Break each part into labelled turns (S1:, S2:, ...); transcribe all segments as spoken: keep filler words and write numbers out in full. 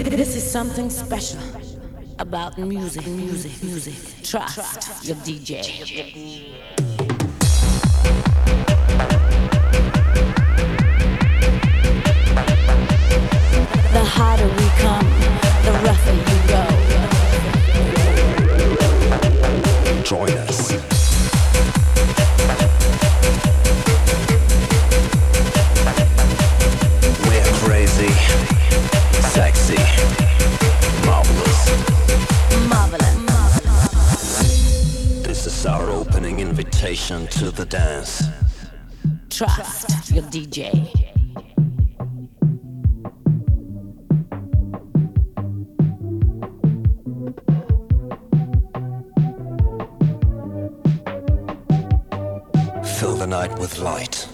S1: This is something special about music, music, music. Trust your D J. The harder we come, the rougher you go.
S2: Join us. We're crazy, sexy, marvelous.
S1: Marvelous.
S2: This is our opening invitation to the dance.
S1: Trust your D J.
S2: Fill the night with light.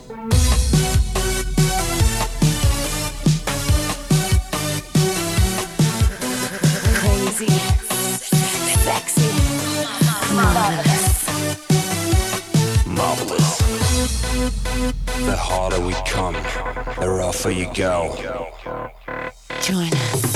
S1: Crazy, sexy, marvelous.
S2: Marvelous. The harder we come, the rougher you go.
S1: Join us.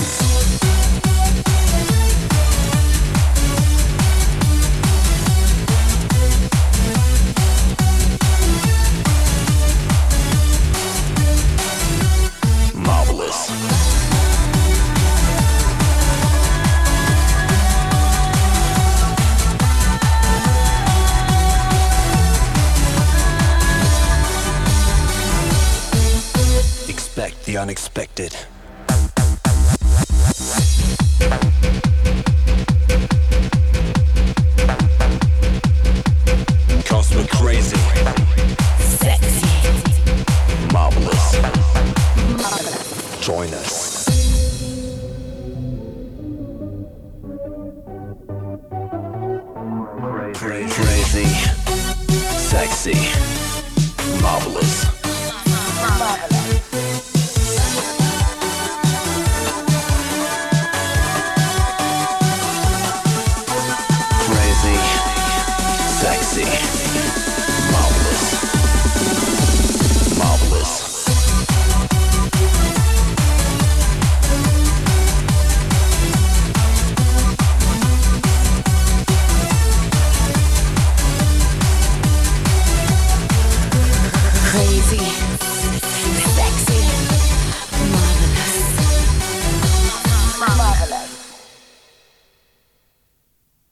S2: The unexpected. Cause we're crazy,
S1: Sexy,
S2: marvelous.
S1: marvelous.
S2: Join us. Crazy, sexy.